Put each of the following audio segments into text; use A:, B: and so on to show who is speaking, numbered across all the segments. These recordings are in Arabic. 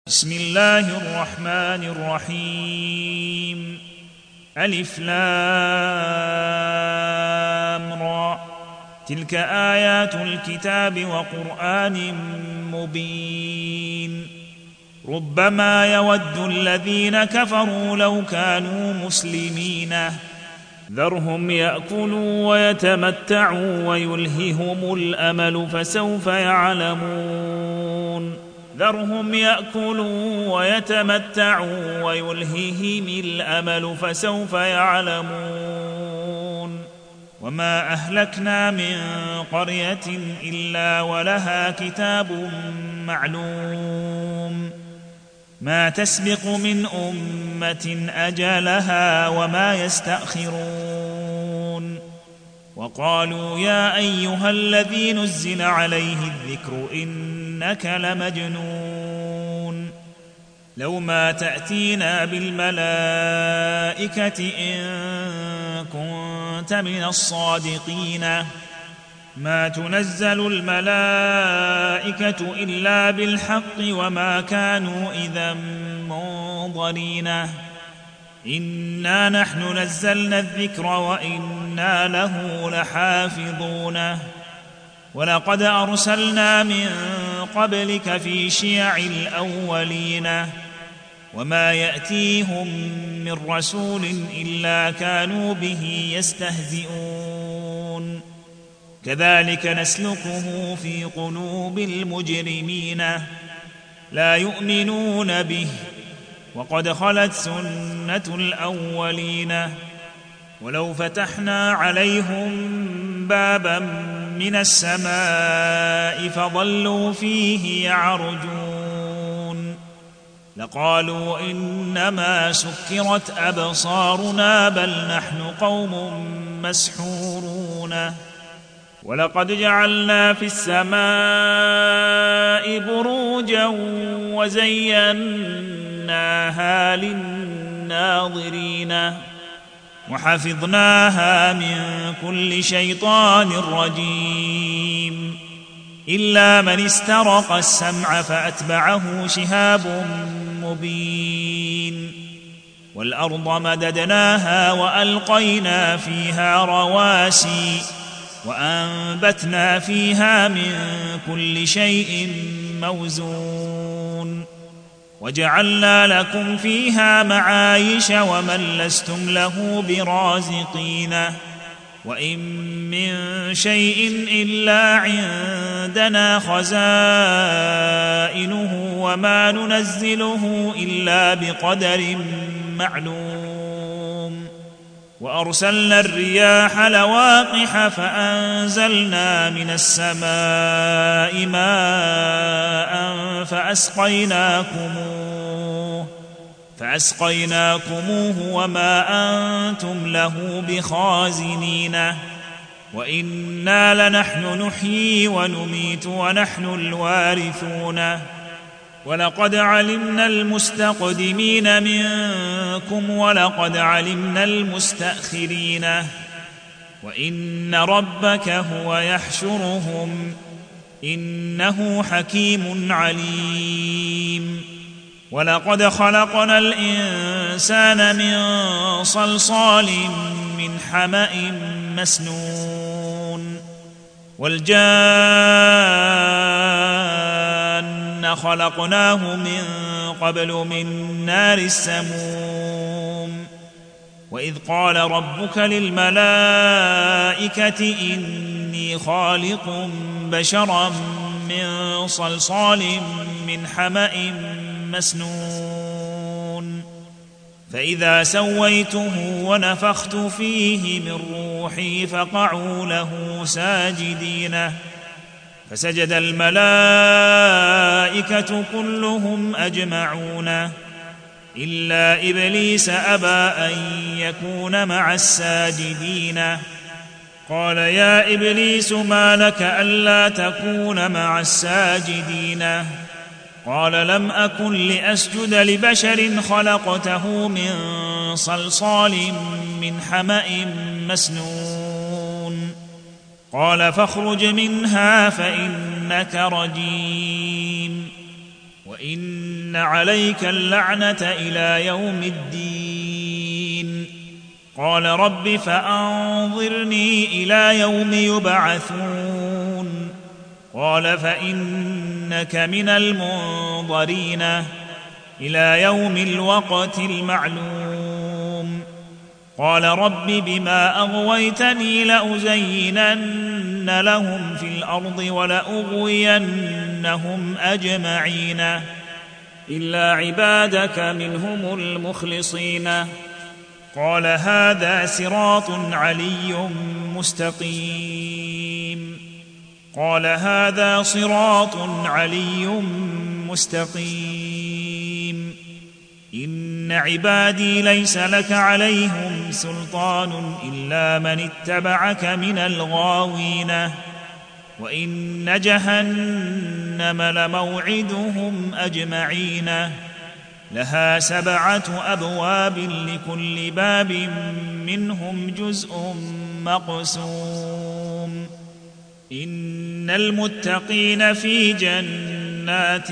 A: بسم الله الرحمن الرحيم. ألف لام را. تلك آيات الكتاب وقرآن مبين. ربما يود الذين كفروا لو كانوا مسلمين. ذرهم يأكلوا ويتمتعوا ويلههم الأمل فسوف يعلمون. ذرهم يأكلوا ويتمتعوا ويلههم الأمل فسوف يعلمون. وما أهلكنا من قرية إلا ولها كتاب معلوم ما تسبق من أمة أجلها وما يستأخرون. وقالوا يا أيها الذي نزل عليه الذكر إنك لمجنون لو ما تأتينا بالملائكة إن كنت من الصادقين ما تنزل الملائكة إلا بالحق وما كانوا إذا منظرين. إنا نحن نزلنا الذكر وإنا له لحافظون. ولقد أرسلنا من قبلك في شيع الأولين وما يأتيهم من رسول إلا كانوا به يستهزئون. كذلك نسلكه في قلوب المجرمين لا يؤمنون به وقد خلت سنة الأولين. ولو فتحنا عليهم بابا من السماء فظلوا فيه يعرجون لقالوا إنما سكرت أبصارنا بل نحن قوم مسحورون. ولقد جعلنا في السماء بروجا وزيناها للناظرين وحفظناها من كل شيطان رجيم إلا من استرق السمع فأتبعه شهاب مبين. والأرض مددناها وألقينا فيها رواسي وأنبتنا فيها من كل شيء موزون وجعلنا لكم فيها معايش ومن لستم له برازقين. وإن من شيء إلا عندنا خزائنه وما ننزله إلا بقدر معلوم. وأرسلنا الرياح لواقح فأنزلنا من السماء ماء فأسقيناكموه وما أنتم له بخازنين. وإنا لنحن نحيي ونميت ونحن الوارثون. ولقد علمنا المستقدمين منكم ولقد علمنا المستأخرين. وإن ربك هو يحشرهم إنه حكيم عليم. ولقد خلقنا الإنسان من صلصال من حمأ مسنون. والجان خلقناه من قبل من نار السموم. وإذ قال ربك للملائكة إني خالق بشرا من صلصال من حمأ مسنون. فإذا سويته ونفخت فيه من روحي فقعوا له ساجدين. فسجد الملائكة كلهم أجمعون إلا إبليس أبى أن يكون مع الساجدين. قال يا إبليس ما لك ألا تكون مع الساجدين؟ قال لم أكن لأسجد لبشر خلقته من صلصال من حمأ مسنون. قال فاخرج منها فإنك رجيم وإن عليك اللعنة إلى يوم الدين. قال رب فأنظرني إلى يوم يبعثون. قال فإنك من المنظرين إلى يوم الوقت المعلوم. قال رب بما أغويتني لأزينن لهم في الأرض ولأغوينهم أجمعين إلا عبادك منهم المخلصين. قال هذا صراط علي مستقيم. قال هذا صراط علي مستقيم. إن عبادي ليس لك عليهم سلطان إلا من اتبعك من الغاوين. وإن جهنم لموعدهم أجمعين لها 7 أبواب لكل باب منهم جزء مقسوم. إن المتقين في جنات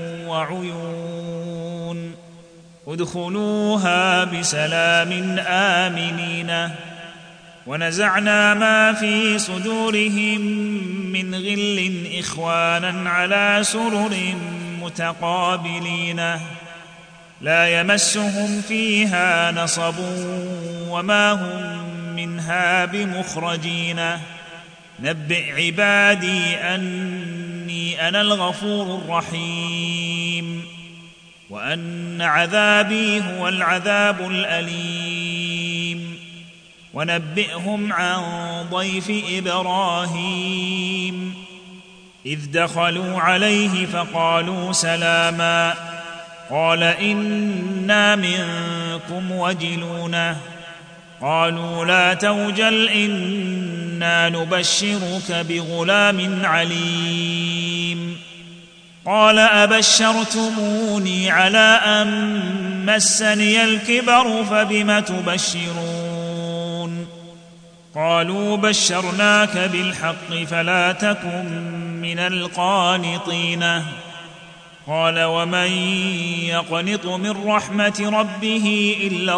A: وعيون ادخلوها بسلام آمنين. ونزعنا ما في صدورهم من غل إخوانا على سرر متقابلين لا يمسهم فيها نصب وما هم منها بمخرجين. نبئ عبادي أني أنا الغفور الرحيم وأن عذابي هو العذاب الأليم. ونبئهم عن ضيف إبراهيم إذ دخلوا عليه فقالوا سلاما قال إنا منكم وجلون. قالوا لا توجل إنا نبشرك بغلام عليم. قال أبشرتموني على أن مسني الكبر فبم تبشرون. قالوا بشرناك بالحق فلا تكن من القانطين. قال ومن يقنط من رحمة ربه إلا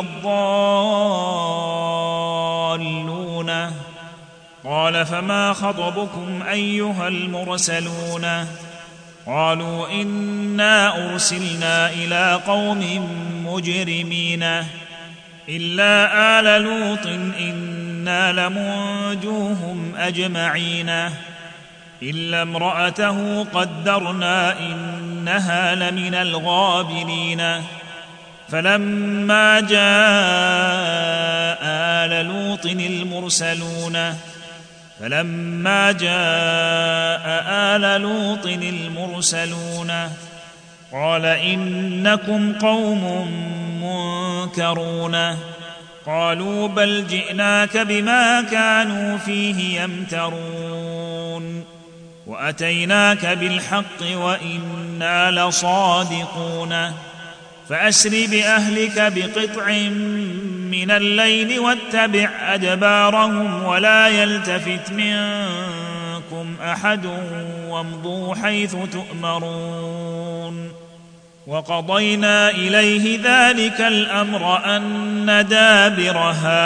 A: الضالون. قال فما خطبكم أيها المرسلون. قالوا إنا أرسلنا إلى قوم مجرمين إلا آل لوط إنا لمنجوهم أجمعين إلا امرأته قدرنا إنها لمن الغابرين. فلما جاء آل لوط المرسلون قال إنكم قوم منكرون. قالوا بل جئناك بما كانوا فيه يمترون وأتيناك بالحق وإنا لصادقون. فأسر بأهلك بقطع من الليل واتبع أدبارهم ولا يلتفت منكم أحد وامضوا حيث تؤمرون. وقضينا إليه ذلك الأمر أن دابر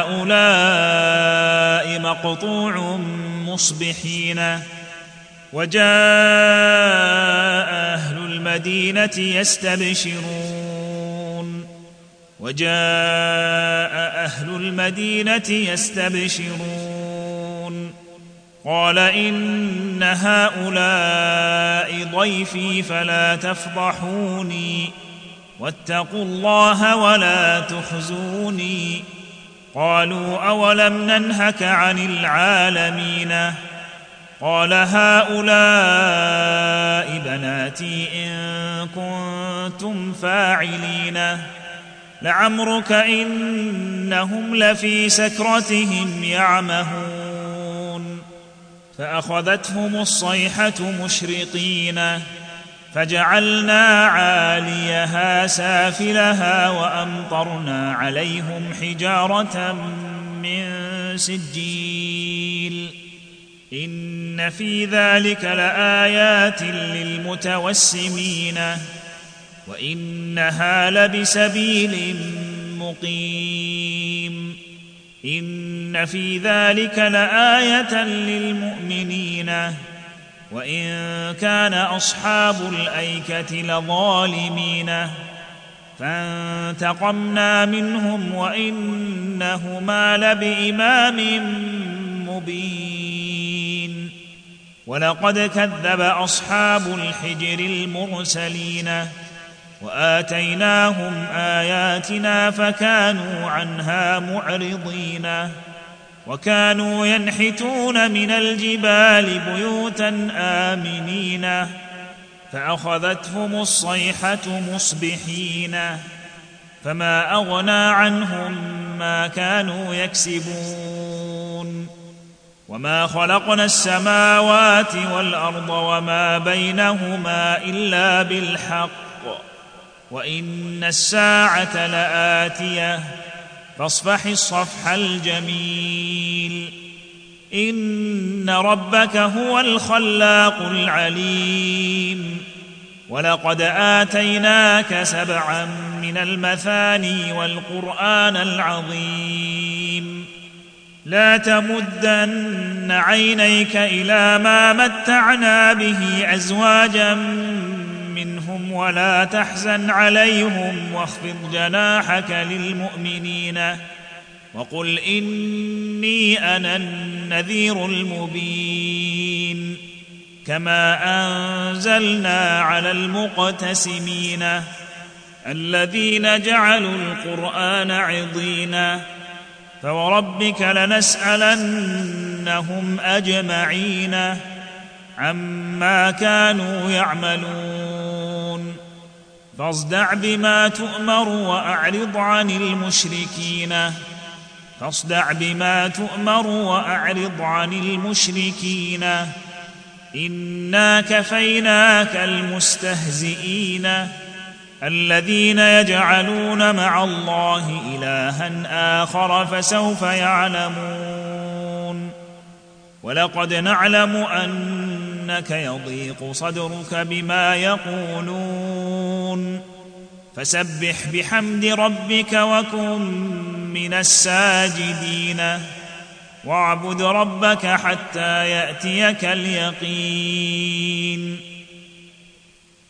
A: هؤلاء مقطوع مصبحين. وجاء أهل المدينة يستبشرون قال إن هؤلاء ضيفي فلا تفضحوني واتقوا الله ولا تخزوني. قالوا أولم ننهك عن العالمين. قال هؤلاء بناتي إن كنتم فاعلين. لعمرك إنهم لفي سكرتهم يعمهون. فأخذتهم الصيحة مشرقين فجعلنا عاليها سافلها وأمطرنا عليهم حجارة من سجيل. إن في ذلك لآيات للمتوسمين وإنها لبسبيل مقيم إن في ذلك لآية للمؤمنين وإن كان أصحاب الأيكة لظالمين فانتقمنا منهم وإنهما لبإمام مبين ولقد كذب أصحاب الحجر المرسلين وآتيناهم آياتنا فكانوا عنها معرضين وكانوا ينحتون من الجبال بيوتا آمنين فأخذتهم الصيحة مصبحين فما أغنى عنهم ما كانوا يكسبون وما خلقنا السماوات والأرض وما بينهما إلا بالحق وإن الساعة لآتية فاصفح الصفح الجميل إن ربك هو الخلاق العليم ولقد آتيناك 7 من المثاني والقرآن العظيم لا تمدن عينيك إلى ما متعنا به أزواجا منهم ولا تحزن عليهم واخفض جناحك للمؤمنين وقل إني أنا النذير المبين كما أنزلنا على المقتسمين الذين جعلوا القرآن عضينا فوربك لنسألنهم أجمعين عما كانوا يعملون فاصدع بما تؤمر وأعرض عن المشركين إنا كفيناك المستهزئين الذين يجعلون مع الله إلها آخر فسوف يعلمون ولقد نعلم أنك يضيق صدرك بما يقولون فسبح بحمد ربك وكن من الساجدين واعبد ربك حتى يأتيك اليقين